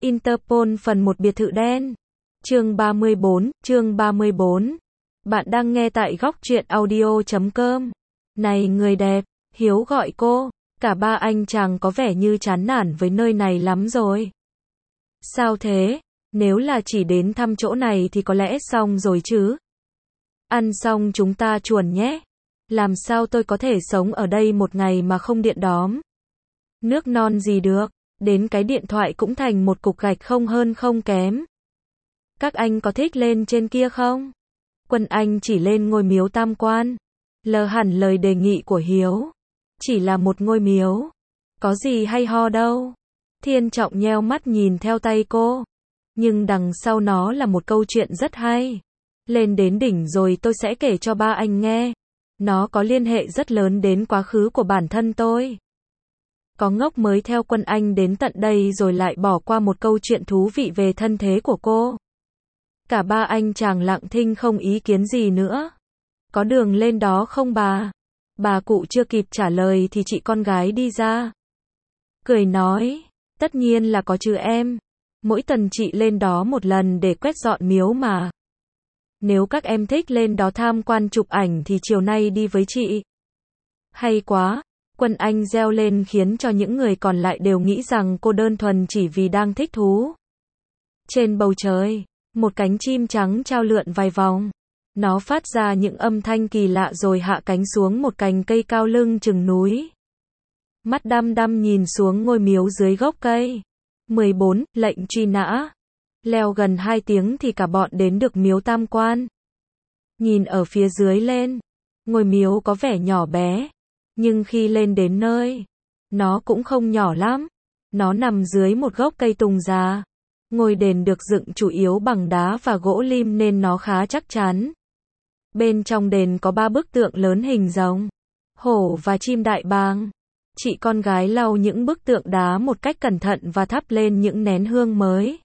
Interpol phần 1 biệt thự đen. Chương 34. Bạn đang nghe tại góc truyện audio.com. Này người đẹp, Hiếu gọi cô. Cả ba anh chàng có vẻ như chán nản với nơi này lắm rồi. Sao thế? Nếu là chỉ đến thăm chỗ này thì có lẽ xong rồi chứ. Ăn xong chúng ta chuồn nhé. Làm sao tôi có thể sống ở đây một ngày mà không điện đóm? Nước non gì được, đến cái điện thoại cũng thành một cục gạch không hơn không kém. Các anh có thích lên trên kia không? Quân Anh chỉ lên ngôi miếu Tam Quan. Lờ hẳn lời đề nghị của Hiếu. Chỉ là một ngôi miếu. Có gì hay ho đâu. Thiên Trọng nheo mắt nhìn theo tay cô. Nhưng đằng sau nó là một câu chuyện rất hay. Lên đến đỉnh rồi tôi sẽ kể cho ba anh nghe. Nó có liên hệ rất lớn đến quá khứ của bản thân tôi. Có ngốc mới theo Quân Anh đến tận đây rồi lại bỏ qua một câu chuyện thú vị về thân thế của cô. Cả ba anh chàng lặng thinh không ý kiến gì nữa. Có đường lên đó không bà? Bà cụ chưa kịp trả lời thì chị con gái đi ra. Cười nói, tất nhiên là có chứ em. Mỗi tuần chị lên đó một lần để quét dọn miếu mà. Nếu các em thích lên đó tham quan chụp ảnh thì chiều nay đi với chị. Hay quá. Quân Anh reo lên khiến cho những người còn lại đều nghĩ rằng cô đơn thuần chỉ vì đang thích thú. Trên bầu trời, một cánh chim trắng trao lượn vài vòng. Nó phát ra những âm thanh kỳ lạ rồi hạ cánh xuống một cành cây cao lưng chừng núi. Mắt đăm đăm nhìn xuống ngôi miếu dưới gốc cây. 14. Lệnh truy nã. Leo gần 2 tiếng thì cả bọn đến được miếu Tam Quan. Nhìn ở phía dưới lên, ngôi miếu có vẻ nhỏ bé. Nhưng khi lên đến nơi, nó cũng không nhỏ lắm. Nó nằm dưới một gốc cây tùng già. Ngôi đền được dựng chủ yếu bằng đá và gỗ lim nên nó khá chắc chắn. Bên trong đền có 3 bức tượng lớn hình rồng, hổ và chim đại bàng. Chị con gái lau những bức tượng đá một cách cẩn thận và thắp lên những nén hương mới.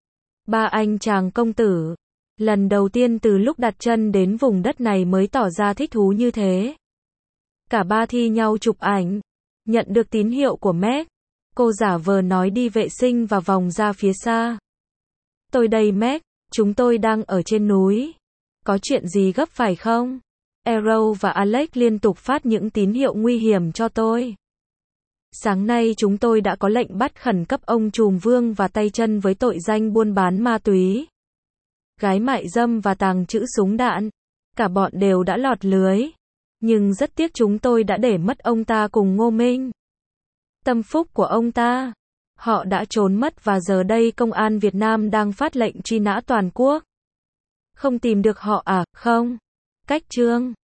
Ba anh chàng công tử, lần đầu tiên từ lúc đặt chân đến vùng đất này mới tỏ ra thích thú như thế. Cả ba thi nhau chụp ảnh. Nhận được tín hiệu của Meg, cô giả vờ nói đi vệ sinh và vòng ra phía xa. Tôi đây Meg, chúng tôi đang ở trên núi. Có chuyện gì gấp phải không? Arrow và Alex liên tục phát những tín hiệu nguy hiểm cho tôi. Sáng nay chúng tôi đã có lệnh bắt khẩn cấp ông trùm Vương và tay chân với tội danh buôn bán ma túy, gái mại dâm và tàng trữ súng đạn. Cả bọn đều đã lọt lưới. Nhưng rất tiếc chúng tôi đã để mất ông ta cùng Ngô Minh, tâm phúc của ông ta. Họ đã trốn mất và giờ đây công an Việt Nam đang phát lệnh truy nã toàn quốc. Không tìm được họ à? Không. Cách chương